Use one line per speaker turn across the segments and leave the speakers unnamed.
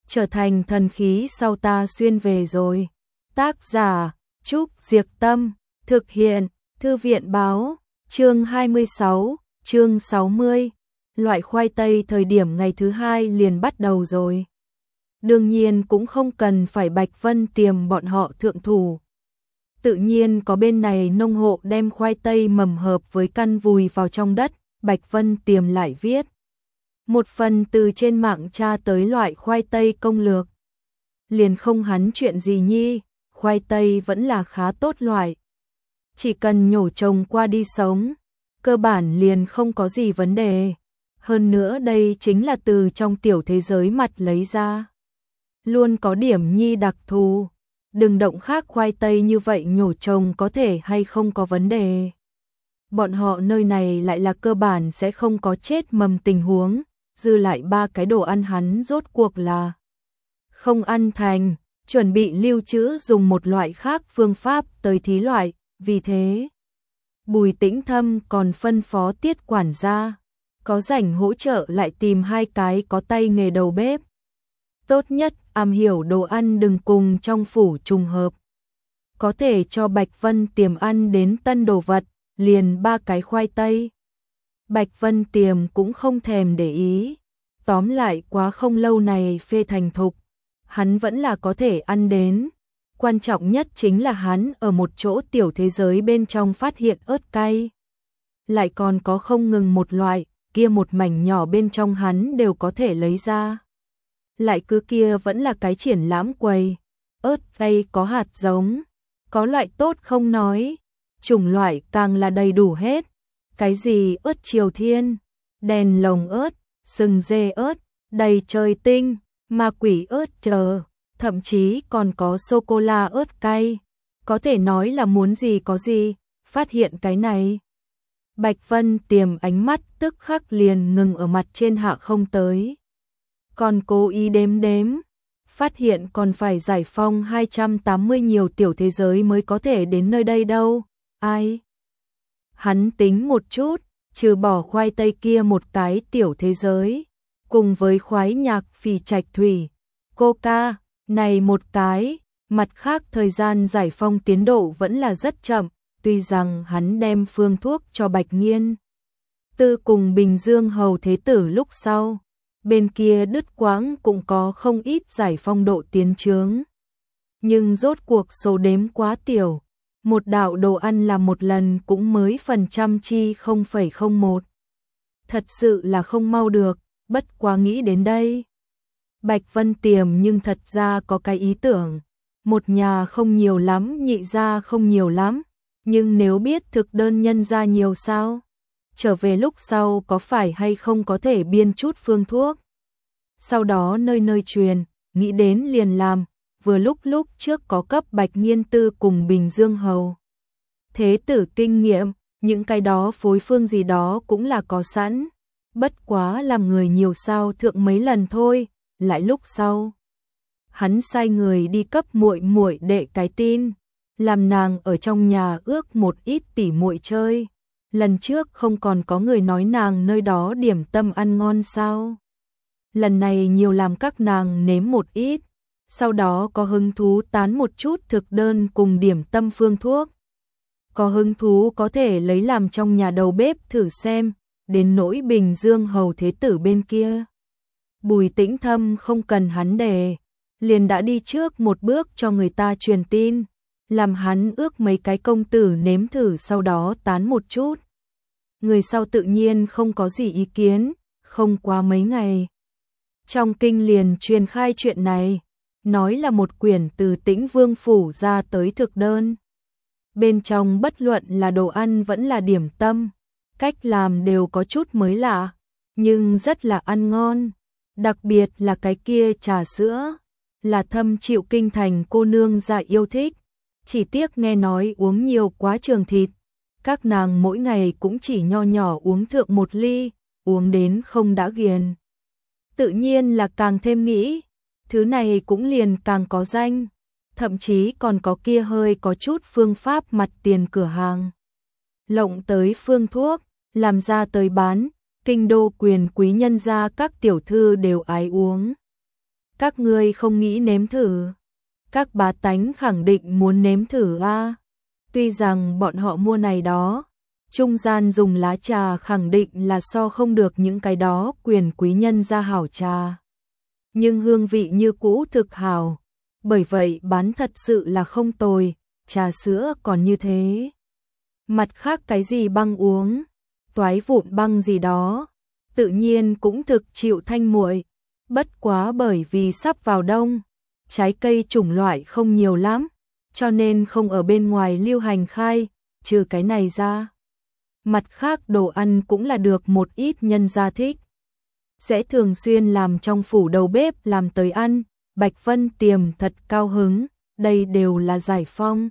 trở thành thần khí sau ta xuyên về rồi. Tác giả Trúc Diệc Tâm, thực hiện Thư viện Báo, chương 26, chương 60. Loại khoai tây thời điểm ngày thứ 2 liền bắt đầu rồi. Đương nhiên cũng không cần phải Bạch Vân Tiềm bọn họ thượng thủ. Tự nhiên có bên này nông hộ đem khoai tây mầm hợp với căn vùi vào trong đất, Bạch Vân Tiềm lại viết một phần từ trên mạng tra tới loại khoai tây công lược. Liền không hắn chuyện gì nhi, khoai tây vẫn là khá tốt loại. Chỉ cần nhổ trồng qua đi sống, cơ bản liền không có gì vấn đề. Hơn nữa đây chính là từ trong tiểu thế giới mặt lấy ra. Luôn có điểm nhi đặc thù. Đừng động khác khoai tây như vậy nhổ trồng có thể hay không có vấn đề. Bọn họ nơi này lại là cơ bản sẽ không có chết mầm tình huống, dư lại 3 cái đồ ăn hắn rốt cuộc là không ăn thành, chuẩn bị lưu trữ dùng một loại khác phương pháp tới thí loại, vì thế Bùi Tĩnh Thâm còn phân phó Tiết quản gia, có rảnh hỗ trợ lại tìm 2 cái có tay nghề đầu bếp. Tốt nhất am hiểu đồ ăn đừng cùng trong phủ trùng hợp. Có thể cho Bạch Vân Tiềm ăn đến tân đồ vật, liền 3 cái khoai tây. Bạch Vân Tiềm cũng không thèm để ý. Tóm lại quá không lâu này phê thành thục, hắn vẫn là có thể ăn đến. Quan trọng nhất chính là hắn ở một chỗ tiểu thế giới bên trong phát hiện ớt cay. Lại còn có không ngừng một loại, kia một mảnh nhỏ bên trong hắn đều có thể lấy ra. Lại cứ kia vẫn là cái triển lãm quầy, ớt cay có hạt giống, có loại tốt không nói, chủng loại càng là đầy đủ hết. Cái gì ớt Triều Thiên, đèn lồng ớt, sừng dê ớt, đầy trời tinh, ma quỷ ớt chờ, thậm chí còn có sô-cô-la ớt cay. Có thể nói là muốn gì có gì, phát hiện cái này. Bạch Vân Tiềm ánh mắt tức khắc liền ngừng ở mặt trên hạ không tới. Còn cố ý đếm, phát hiện còn phải giải phong 280 nhiều tiểu thế giới mới có thể đến nơi đây đâu. Ai? Hắn tính một chút, trừ bỏ khoai tây kia một cái tiểu thế giới, cùng với khoái nhạc Phì Trạch Thủy, Coca, này một cái, mặt khác thời gian giải phong tiến độ vẫn là rất chậm, tuy rằng hắn đem phương thuốc cho Bạch Nghiên Tư cùng Bình Dương Hầu Thế Tử lúc sau, bên kia đứt quãng cũng có không ít giải phong độ tiến chướng. Nhưng rốt cuộc số đếm quá tiểu, một đạo đồ ăn làm một lần cũng mới phần trăm chi 0,01. Thật sự là không mau được, bất quá nghĩ đến đây. Bạch Vân Tiềm nhưng thật ra có cái ý tưởng, một nhà không nhiều lắm, nhị gia không nhiều lắm, nhưng nếu biết thực đơn nhân gia nhiều sao? Trở về lúc sau có phải hay không có thể biên chút phương thuốc? Sau đó nơi nơi truyền, nghĩ đến liền làm, vừa lúc trước có cấp Bạch Nghiên Tư cùng Bình Dương Hầu Thế Tử kinh nghiệm, những cái đó phối phương gì đó cũng là có sẵn, bất quá làm người nhiều sao thượng mấy lần thôi, lại lúc sau. Hắn sai người đi cấp muội muội đệ cái tin, làm nàng ở trong nhà ước một ít tỉ muội chơi. Lần trước không còn có người nói nàng nơi đó điểm tâm ăn ngon sao? Lần này nhiều làm các nàng nếm một ít, sau đó có hứng thú tán một chút thực đơn cùng điểm tâm phương thuốc. Có hứng thú có thể lấy làm trong nhà đầu bếp thử xem, đến nỗi Bình Dương Hầu Thế Tử bên kia. Bùi Tĩnh Thâm không cần hắn đề, liền đã đi trước một bước cho người ta truyền tin, làm hắn ước mấy cái công tử nếm thử sau đó tán một chút. Người sau tự nhiên không có gì ý kiến, không qua mấy ngày. Trong kinh liền truyền khai chuyện này, nói là một quyển từ Tĩnh Vương phủ ra tới thực đơn. Bên trong bất luận là đồ ăn vẫn là điểm tâm, cách làm đều có chút mới lạ, nhưng rất là ăn ngon. Đặc biệt là cái kia trà sữa, là thâm chịu kinh thành cô nương gia yêu thích. Chỉ tiếc nghe nói uống nhiều quá trường thịt, các nàng mỗi ngày cũng chỉ nho nhỏ uống thượng một ly, uống đến không đã ghiền. Tự nhiên là càng thêm nghĩ, thứ này cũng liền càng có danh, thậm chí còn có kia hơi có chút phương pháp mặt tiền cửa hàng. Lộng tới phương thuốc, làm ra tới bán, kinh đô quyền quý nhân gia các tiểu thư đều ái uống. Các ngươi không nghĩ nếm thử? Các bá tánh khẳng định muốn nếm thử a. Tuy rằng bọn họ mua này đó, trung gian dùng lá trà khẳng định là so không được những cái đó quyền quý nhân gia hảo trà. Nhưng hương vị như cũ thực hảo, bởi vậy bán thật sự là không tồi, trà sữa còn như thế. Mặt khác cái gì băng uống, toái vụn băng gì đó, tự nhiên cũng thực chịu thanh muội, bất quá bởi vì sắp vào đông, trái cây chủng loại không nhiều lắm, cho nên không ở bên ngoài lưu hành khai, trừ cái này ra. Mặt khác đồ ăn cũng là được một ít nhân gia thích, sẽ thường xuyên làm trong phủ đầu bếp làm tới ăn. Bạch Vân Tiềm thật cao hứng, đây đều là giải phong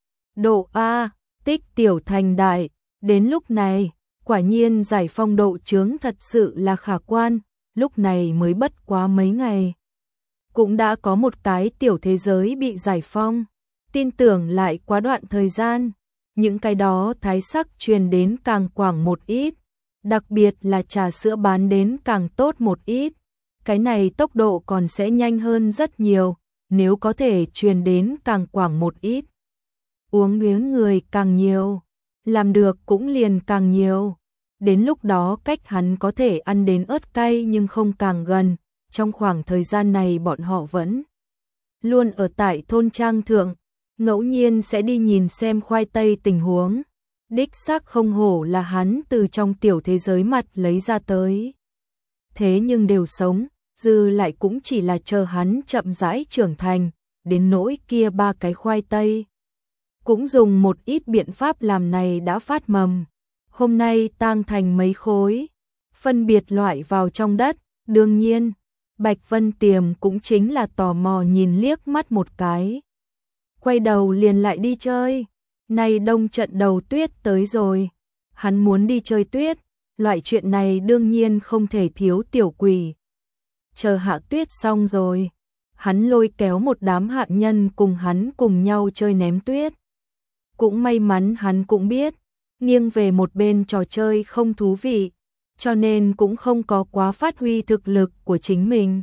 độ A, tích tiểu thành đại. Đến lúc này, quả nhiên giải phong độ chướng thật sự là khả quan, lúc này mới bất quá mấy ngày. Cũng đã có một cái tiểu thế giới bị giải phong, tin tưởng lại quá đoạn thời gian, những cái đó thái sắc truyền đến càng quảng một ít, đặc biệt là trà sữa bán đến càng tốt một ít. Cái này tốc độ còn sẽ nhanh hơn rất nhiều, nếu có thể truyền đến càng quảng một ít. Uống miếng người càng nhiều, làm được cũng liền càng nhiều. Đến lúc đó cách hắn có thể ăn đến ớt cay nhưng không càng gần, trong khoảng thời gian này bọn họ vẫn luôn ở tại thôn trang thượng, ngẫu nhiên sẽ đi nhìn xem khoai tây tình huống. Đích xác không hổ là hắn từ trong tiểu thế giới mặt lấy ra tới. Thế nhưng đều sống, dư lại cũng chỉ là chờ hắn chậm rãi trưởng thành, đến nỗi kia 3 cái khoai tây. Cũng dùng một ít biện pháp làm này đã phát mầm. Hôm nay tang thành mấy khối, phân biệt loại vào trong đất, đương nhiên, Bạch Vân Tiềm cũng chính là tò mò nhìn liếc mắt một cái. Quay đầu liền lại đi chơi, nay đông trận đầu tuyết tới rồi, hắn muốn đi chơi tuyết, loại chuyện này đương nhiên không thể thiếu tiểu quỷ. Chờ hạ tuyết xong rồi, hắn lôi kéo một đám hạ nhân cùng hắn cùng nhau chơi ném tuyết. Cũng may mắn hắn cũng biết, nghiêng về một bên trò chơi không thú vị, cho nên cũng không có quá phát huy thực lực của chính mình.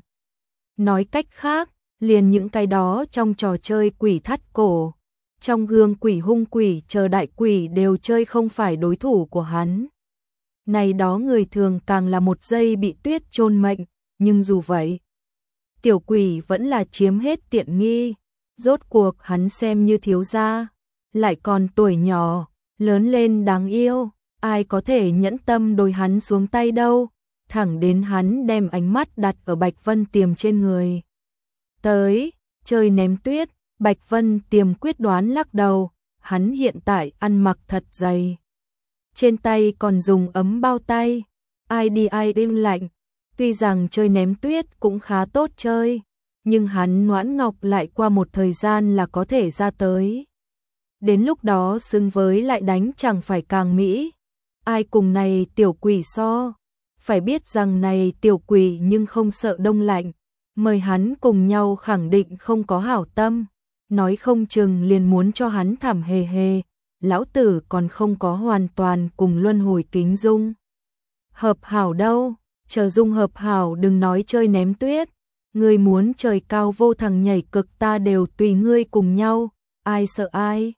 Nói cách khác, liền những cái đó trong trò chơi quỷ thắt cổ, trong gương quỷ hung quỷ chờ đại quỷ đều chơi không phải đối thủ của hắn. Này đó người thường càng là một giây bị tuyết chôn mệnh, nhưng dù vậy, tiểu quỷ vẫn là chiếm hết tiện nghi, rốt cuộc hắn xem như thiếu gia, lại còn tuổi nhỏ, lớn lên đáng yêu, ai có thể nhẫn tâm đối hắn xuống tay đâu, thẳng đến hắn đem ánh mắt đặt ở Bạch Vân Tiềm trên người. Tới, chơi ném tuyết, Bạch Vân Tiềm quyết đoán lắc đầu, hắn hiện tại ăn mặc thật dày. Trên tay còn dùng ấm bao tay, ai đi lạnh, tuy rằng chơi ném tuyết cũng khá tốt chơi, nhưng hắn Noãn Ngọc lại qua một thời gian là có thể ra tới. Đến lúc đó xứng với lại đánh chẳng phải càng mỹ, ai cùng này tiểu quỷ so, phải biết rằng này tiểu quỷ nhưng không sợ đông lạnh, mời hắn cùng nhau khẳng định không có hảo tâm, nói không chừng liền muốn cho hắn thảm hề hề, lão tử còn không có hoàn toàn cùng luân hồi kính dung. Hợp hảo đâu, chờ dung hợp hảo đừng nói chơi ném tuyết, ngươi muốn trời cao vô thằng nhảy cực ta đều tùy ngươi cùng nhau, ai sợ ai.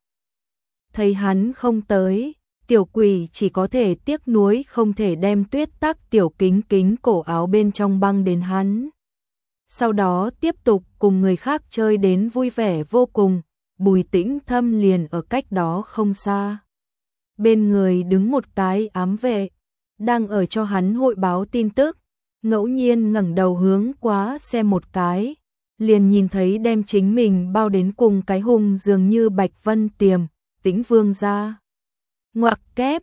Thấy hắn không tới, tiểu quỷ chỉ có thể tiếc nuối không thể đem tuyết tắc tiểu kính kính cổ áo bên trong băng đến hắn. Sau đó tiếp tục cùng người khác chơi đến vui vẻ vô cùng, Bùi Tĩnh Thâm liền ở cách đó không xa. Bên người đứng một cái ám vệ, đang ở cho hắn hội báo tin tức, ngẫu nhiên ngẩng đầu hướng quá xem một cái, liền nhìn thấy đem chính mình bao đến cùng cái hùng dường như Bạch Vân Tiềm, Tĩnh Vương ra. Ngoặc kép,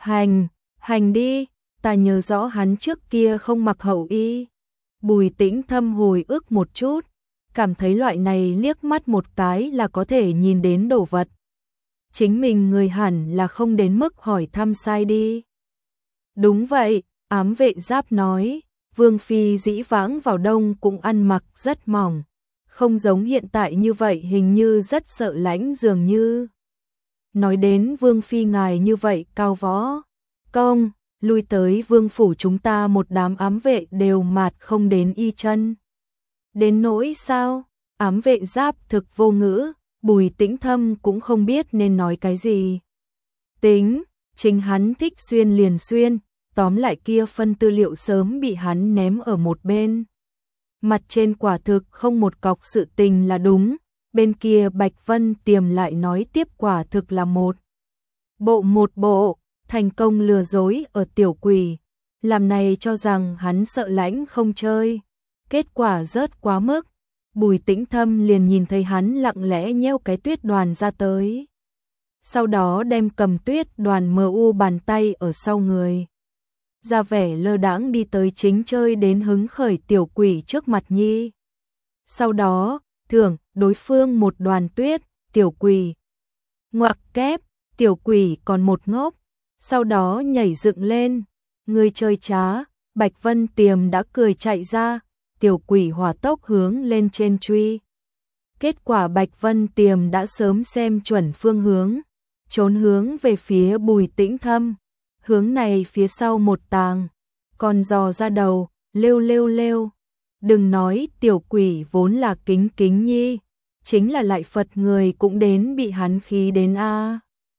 hành đi, ta nhớ rõ hắn trước kia không mặc hậu y. Bùi Tĩnh Thâm hồi ức một chút, cảm thấy loại này liếc mắt một cái là có thể nhìn đến đồ vật. Chính mình người hẳn là không đến mức hỏi thăm sai đi. Đúng vậy, ám vệ giáp nói, Vương Phi dĩ vãng vào đông cũng ăn mặc rất mỏng, không giống hiện tại như vậy hình như rất sợ lãnh dường như. Nói đến Vương Phi ngài như vậy cao võ, công, lui tới Vương Phủ chúng ta một đám ám vệ đều mạt không đến y chân. Đến nỗi sao? Ám vệ giáp thực vô ngữ, Bùi Tĩnh Thâm cũng không biết nên nói cái gì. Tính, chính hắn thích xuyên liền xuyên, tóm lại kia phân tư liệu sớm bị hắn ném ở một bên. Mặt trên quả thực không một cọc sự tình là đúng, bên kia Bạch Vân Tiềm lại nói tiếp quả thực là một bộ, thành công lừa dối ở tiểu quỷ, làm này cho rằng hắn sợ lãnh không chơi, kết quả rớt quá mức. Bùi Tĩnh Thâm liền nhìn thấy hắn lặng lẽ nheo cái tuyết đoàn ra tới. Sau đó đem cầm tuyết đoàn mu bàn tay ở sau người. Ra vẻ lơ đãng đi tới chính chơi đến hứng khởi tiểu quỷ trước mặt nhi. Sau đó, thưởng đối phương một đoàn tuyết, tiểu quỷ. Ngoặc kép, tiểu quỷ còn một ngốc, sau đó nhảy dựng lên. Người chơi trá, Bạch Vân Tiềm đã cười chạy ra, tiểu quỷ hỏa tốc hướng lên trên truy. Kết quả Bạch Vân Tiềm đã sớm xem chuẩn phương hướng, trốn hướng về phía Bùi Tĩnh Thâm. Hướng này phía sau một tàng, còn dò ra đầu, lêu. Đừng nói tiểu quỷ vốn là kính kính nhi, chính là lại Phật người cũng đến bị hắn khí đến a.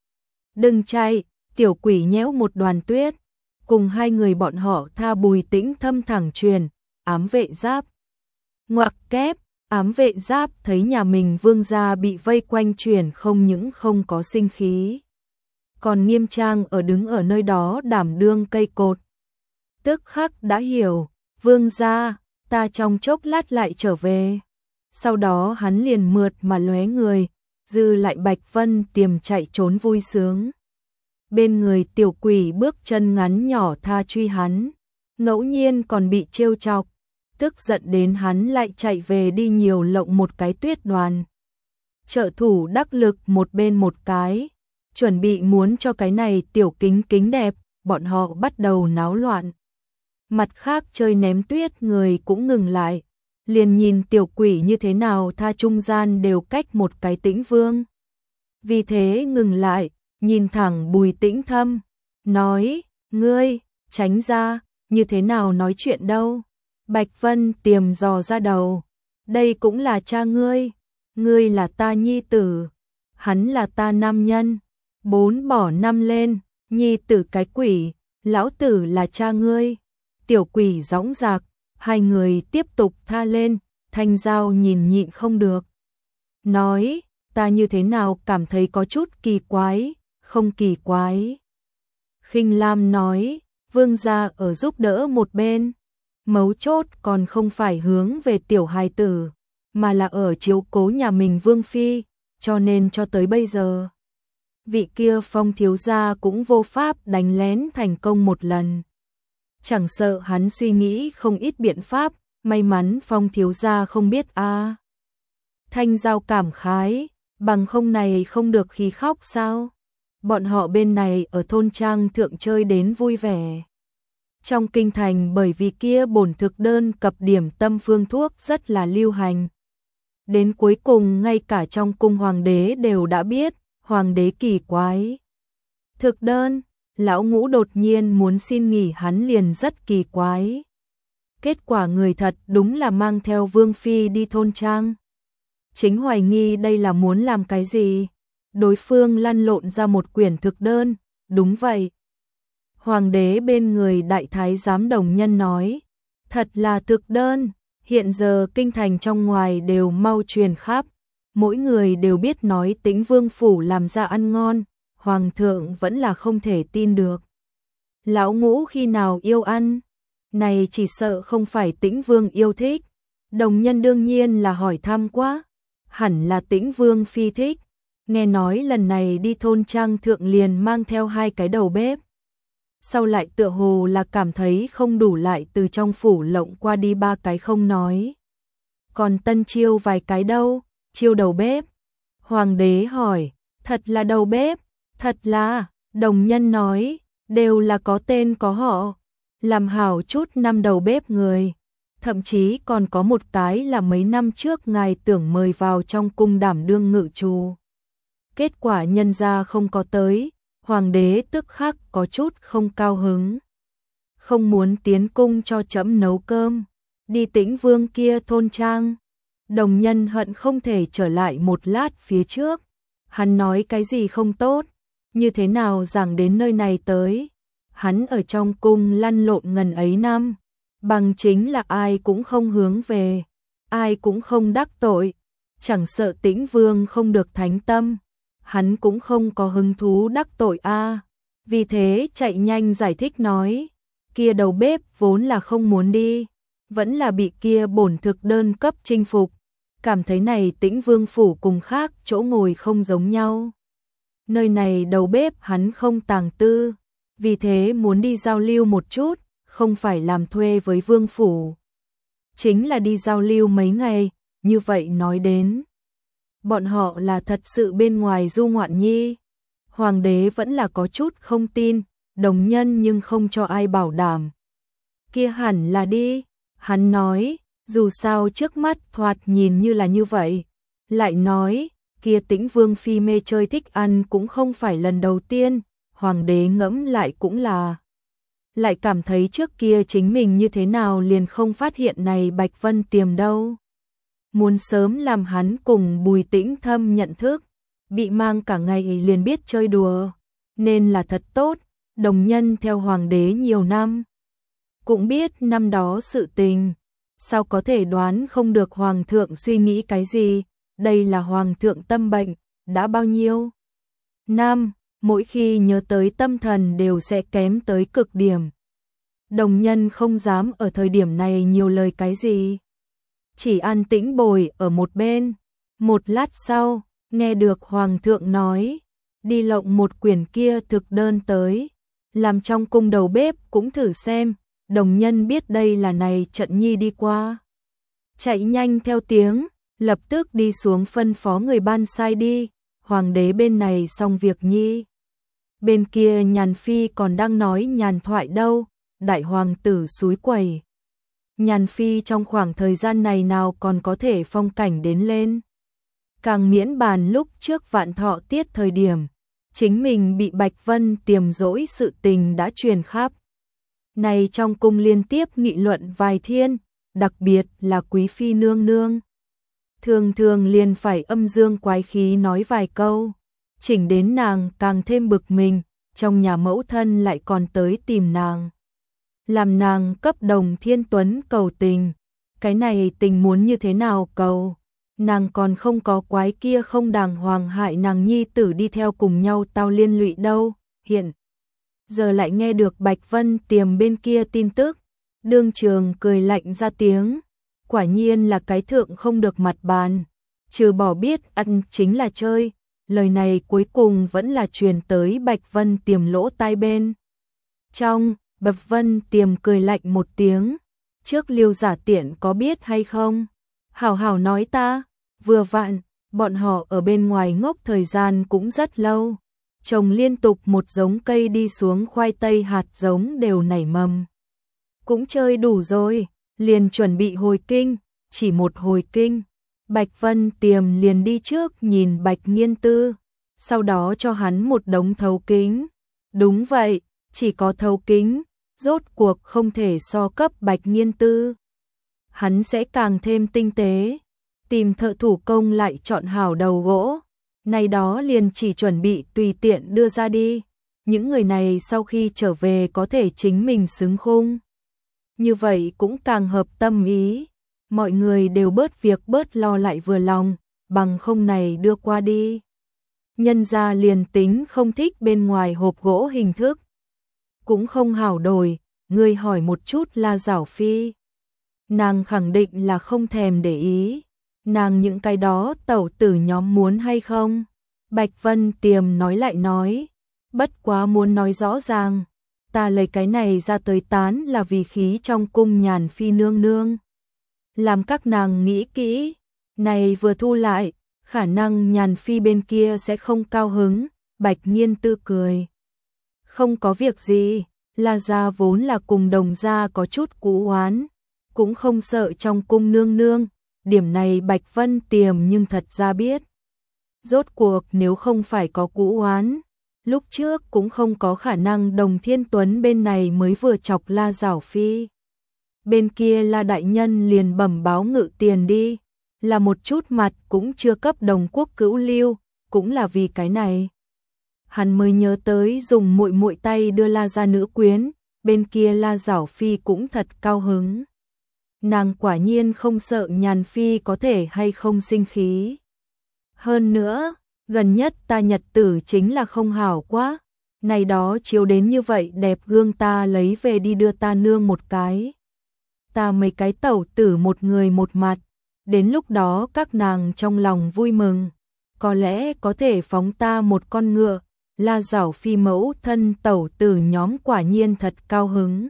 Đừng chạy, tiểu quỷ nhéo một đoàn tuyết, cùng hai người bọn họ tha Bùi Tĩnh Thâm thẳng truyền, ám vệ giáp. Ngoặc kép, ám vệ giáp thấy nhà mình vương gia bị vây quanh truyền không những không có sinh khí, còn nghiêm trang đứng ở nơi đó đảm đương cây cột. Tức khắc đã hiểu, vương gia, ta trong chốc lát lại trở về. Sau đó hắn liền mượt mà lóe người, dư lại Bạch Vân Tiềm chạy trốn vui sướng. Bên người tiểu quỷ bước chân ngắn nhỏ tha truy hắn, ngẫu nhiên còn bị trêu chọc, tức giận đến hắn lại chạy về đi nhiều lộng một cái tuyết đoàn. Trợ thủ đắc lực một bên một cái, chuẩn bị muốn cho cái này tiểu kính kính đẹp, bọn họ bắt đầu náo loạn. Mặt khác chơi ném tuyết người cũng ngừng lại, liền nhìn tiểu quỷ như thế nào tha trung gian đều cách một cái Tĩnh Vương. Vì thế ngừng lại, nhìn thẳng Bùi Tĩnh Thâm, nói, ngươi, tránh ra, như thế nào nói chuyện đâu. Bạch Vân Tiềm dò ra đầu, đây cũng là cha ngươi là ta nhi tử, hắn là ta nam nhân. 4 bỏ 5 lên, nhi tử cái quỷ, lão tử là cha ngươi. Tiểu quỷ dõng dạc, hai người tiếp tục tha lên, Thanh Giao nhìn nhịn không được. Nói, ta như thế nào cảm thấy có chút kỳ quái, không kỳ quái. Khinh Lam nói, vương gia ở giúp đỡ một bên, mấu chốt còn không phải hướng về tiểu hài tử, mà là ở chiếu cố nhà mình vương phi, cho nên cho tới bây giờ. Vị kia Phong thiếu gia cũng vô pháp đánh lén thành công một lần. Chẳng sợ hắn suy nghĩ không ít biện pháp, may mắn Phong thiếu gia không biết a. Thanh Giao cảm khái, bằng không này không được khi khóc sao? Bọn họ bên này ở thôn trang thượng chơi đến vui vẻ. Trong kinh thành bởi vì kia bổn thực đơn cập điểm tâm phương thuốc rất là lưu hành. Đến cuối cùng ngay cả trong cung hoàng đế đều đã biết, hoàng đế kỳ quái. Thực đơn, lão ngũ đột nhiên muốn xin nghỉ hắn liền rất kỳ quái. Kết quả người thật đúng là mang theo vương phi đi thôn trang. Chính hoài nghi đây là muốn làm cái gì. Đối phương lăn lộn ra một quyển thực đơn, đúng vậy. Hoàng đế bên người đại thái giám Đồng Nhân nói, thật là thực đơn, hiện giờ kinh thành trong ngoài đều mau truyền khắp, mỗi người đều biết nói Tĩnh Vương phủ làm ra ăn ngon, hoàng thượng vẫn là không thể tin được. Lão ngũ khi nào yêu ăn, này chỉ sợ không phải Tĩnh Vương yêu thích. Đồng Nhân đương nhiên là hỏi thăm quá, hẳn là Tĩnh Vương phi thích. Nghe nói lần này đi thôn trang thượng liền mang theo 2 cái đầu bếp. Sau lại tựa hồ là cảm thấy không đủ lại từ trong phủ lộng qua đi 3 cái không nói. Còn tân chiêu vài cái đâu, chiêu đầu bếp. Hoàng đế hỏi, thật là đầu bếp, thật là, Đồng Nhân nói, đều là có tên có họ, làm hảo chút năm đầu bếp người. Thậm chí còn có một cái là mấy năm trước ngài tưởng mời vào trong cung đảm đương ngự trù. Kết quả nhân gia không có tới, hoàng đế tức khắc có chút không cao hứng. Không muốn tiến cung cho trẫm nấu cơm, đi Tĩnh Vương kia thôn trang. Đồng Nhân hận không thể trở lại một lát phía trước. Hắn nói cái gì không tốt, như thế nào giảng đến nơi này tới. Hắn ở trong cung lăn lộn ngần ấy năm, bằng chính là ai cũng không hướng về, ai cũng không đắc tội, chẳng sợ Tĩnh Vương không được thánh tâm, hắn cũng không có hứng thú đắc tội a. Vì thế chạy nhanh giải thích nói, kia đầu bếp vốn là không muốn đi, vẫn là bị kia bổn thực đơn cấp chinh phục, cảm thấy này Tĩnh Vương phủ cùng khác chỗ ngồi không giống nhau. Nơi này đầu bếp hắn không tàng tư, vì thế muốn đi giao lưu một chút, không phải làm thuê với vương phủ. Chính là đi giao lưu mấy ngày, như vậy nói đến. Bọn họ là thật sự bên ngoài du ngoạn nhi. Hoàng đế vẫn là có chút không tin, Đồng Nhân nhưng không cho ai bảo đảm. Kia hẳn là đi, hắn nói, dù sao trước mắt thoạt nhìn như là như vậy. Lại nói, kia Tĩnh Vương phi mê chơi thích ăn cũng không phải lần đầu tiên, hoàng đế ngẫm lại cũng là. Lại cảm thấy trước kia chính mình như thế nào liền không phát hiện này Bạch Vân Tiềm đâu. Muốn sớm làm hắn cùng Bùi Tĩnh Thâm nhận thức, bị mang cả ngày liền biết chơi đùa, nên là thật tốt. Đồng Nhân theo hoàng đế nhiều năm, cũng biết năm đó sự tình, sao có thể đoán không được hoàng thượng suy nghĩ cái gì. Đây là hoàng thượng tâm bệnh, đã bao nhiêu năm, mỗi khi nhớ tới tâm thần đều sẽ kém tới cực điểm. Đồng Nhân không dám ở thời điểm này nhiều lời cái gì, chỉ an tĩnh bồi ở một bên. Một lát sau, nghe được hoàng thượng nói, đi lộng một quyển kia thực đơn tới, làm trong cung đầu bếp cũng thử xem. Đồng Nhân biết đây là này trận nhi đi qua, chạy nhanh theo tiếng, lập tức đi xuống phân phó người ban sai đi. Hoàng đế bên này xong việc nhi, bên kia Nhàn Phi còn đang nói nhàn thoại đâu. Đại hoàng tử xúi quẩy, Nhàn Phi trong khoảng thời gian này nào còn có thể phong cảnh đến lên. Càng miễn bàn lúc trước Vạn Thọ tiết thời điểm, chính mình bị Bạch Vân Tiềm dỗi sự tình đã truyền khắp. Này trong cung liên tiếp nghị luận vài thiên, đặc biệt là quý phi nương nương. Thường thường liền phải âm dương quái khí nói vài câu, chỉnh đến nàng càng thêm bực mình, trong nhà mẫu thân lại còn tới tìm nàng. Làm nàng cấp Đồng Thiên Tuấn cầu tình, cái này tình muốn như thế nào cầu, nàng còn không có quái kia không đàng hoàng hại nàng nhi tử đi theo cùng nhau tao liên lụy đâu. Hiện giờ lại nghe được Bạch Vân Tiềm bên kia tin tức, đương trường cười lạnh ra tiếng, quả nhiên là cái thượng không được mặt bàn, trừ bỏ biết ăn chính là chơi. Lời này cuối cùng vẫn là truyền tới Bạch Vân Tiềm lỗ tai bên trong. Bạch Vân Tiềm cười lạnh một tiếng, trước Liêu Giả Tiện có biết hay không? Hảo hảo nói ta, vừa vặn, bọn họ ở bên ngoài ngốc thời gian cũng rất lâu, trồng liên tục một giống cây đi xuống khoai tây hạt giống đều nảy mầm. Cũng chơi đủ rồi, liền chuẩn bị hồi kinh, chỉ một hồi kinh. Bạch Vân Tiềm liền đi trước nhìn Bạch Nghiên Tư, sau đó cho hắn một đống thấu kính. Đúng vậy, chỉ có thấu kính, rốt cuộc không thể so cấp Bạch Nghiên Tư. Hắn sẽ càng thêm tinh tế, tìm thợ thủ công lại chọn hảo đầu gỗ, này đó liền chỉ chuẩn bị tùy tiện đưa ra đi. Những người này sau khi trở về có thể chính mình xứng khung. Như vậy cũng càng hợp tâm ý, mọi người đều bớt việc bớt lo lại vừa lòng, bằng không này đưa qua đi. Nhân gia liền tính không thích bên ngoài hộp gỗ hình thức, cũng không hảo đổi, ngươi hỏi một chút La Giảo Phi. Nàng khẳng định là không thèm để ý, nàng những cái đó tẩu tử nhóm muốn hay không. Bạch Vân Tiềm nói lại nói, bất quá muốn nói rõ ràng, ta lấy cái này ra tới tán là vì khí trong cung Nhàn Phi nương nương. Làm các nàng nghĩ kỹ, này vừa thu lại, khả năng Nhàn Phi bên kia sẽ không cao hứng. Bạch Nghiên Tư cười, không có việc gì, La gia vốn là cùng Đồng gia có chút cũ oán, cũng không sợ trong cung nương nương, điểm này Bạch Vân Tiềm nhưng thật ra biết. Rốt cuộc nếu không phải có cũ oán, lúc trước cũng không có khả năng Đồng Thiên Tuấn bên này mới vừa chọc La Giảo Phi. bên kia La đại nhân liền bẩm báo Ngự Tiền đi, là một chút mặt cũng chưa cấp Đồng Quốc Cữu Lưu, cũng là vì cái này. Hắn mới nhớ tới dùng muội muội tay đưa La gia nữ quyến, bên kia La Giảo Phi cũng thật cao hứng. Nàng quả nhiên không sợ Nhàn Phi có thể hay không sinh khí. Hơn nữa, gần nhất ta nhật tử chính là không hảo quá, này đó chiếu đến như vậy đẹp gương ta lấy về đi đưa ta nương một cái. Ta mấy cái tẩu tử một người một mặt, đến lúc đó các nàng trong lòng vui mừng, có lẽ có thể phóng ta một con ngựa. La Giảo Phi mẫu thân tẩu tử nhóm quả nhiên thật cao hứng.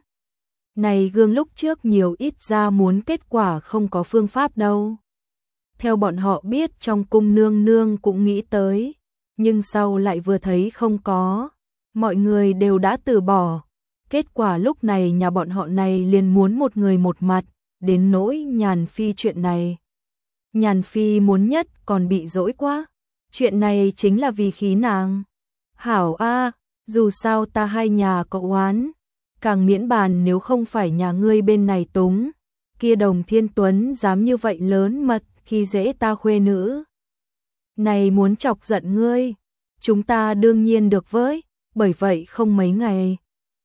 Này gương lúc trước nhiều ít ra muốn kết quả không có phương pháp đâu. Theo bọn họ biết trong cung nương nương cũng nghĩ tới, nhưng sau lại vừa thấy không có, mọi người đều đã từ bỏ. Kết quả lúc này nhà bọn họ này liền muốn một người một mặt, đến nỗi Nhàn Phi chuyện này. Nhàn Phi muốn nhất còn bị dỗi quá, chuyện này chính là vì khí nàng. Hảo a, dù sao ta hai nhà có oán, càng miễn bàn nếu không phải nhà ngươi bên này túng, kia Đồng Thiên Tuấn dám như vậy lớn mật khi dễ ta khuê nữ. Này muốn chọc giận ngươi, chúng ta đương nhiên được với, bởi vậy không mấy ngày.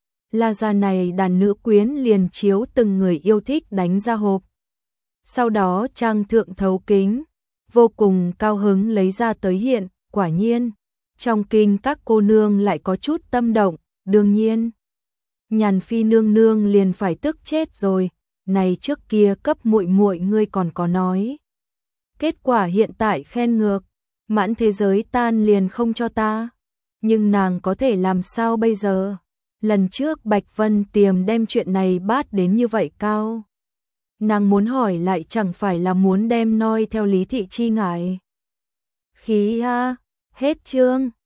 La gia này đàn nữ quyến liền chiếu từng người yêu thích đánh ra hộp. Sau đó trang thượng thấu kính, vô cùng cao hứng lấy ra tới hiện, quả nhiên. Trong kinh các cô nương lại có chút tâm động, đương nhiên. Nhàn Phi nương nương liền phải tức chết rồi, này trước kia cấp muội muội ngươi còn có nói. Kết quả hiện tại khen ngược, mãn thế giới tan liền không cho ta. Nhưng nàng có thể làm sao bây giờ? Lần trước Bạch Vân Tiềm đem chuyện này bát đến như vậy cao. Nàng muốn hỏi lại chẳng phải là muốn đem noi theo Lý Thị Chi ngại. Khí a, hết chương.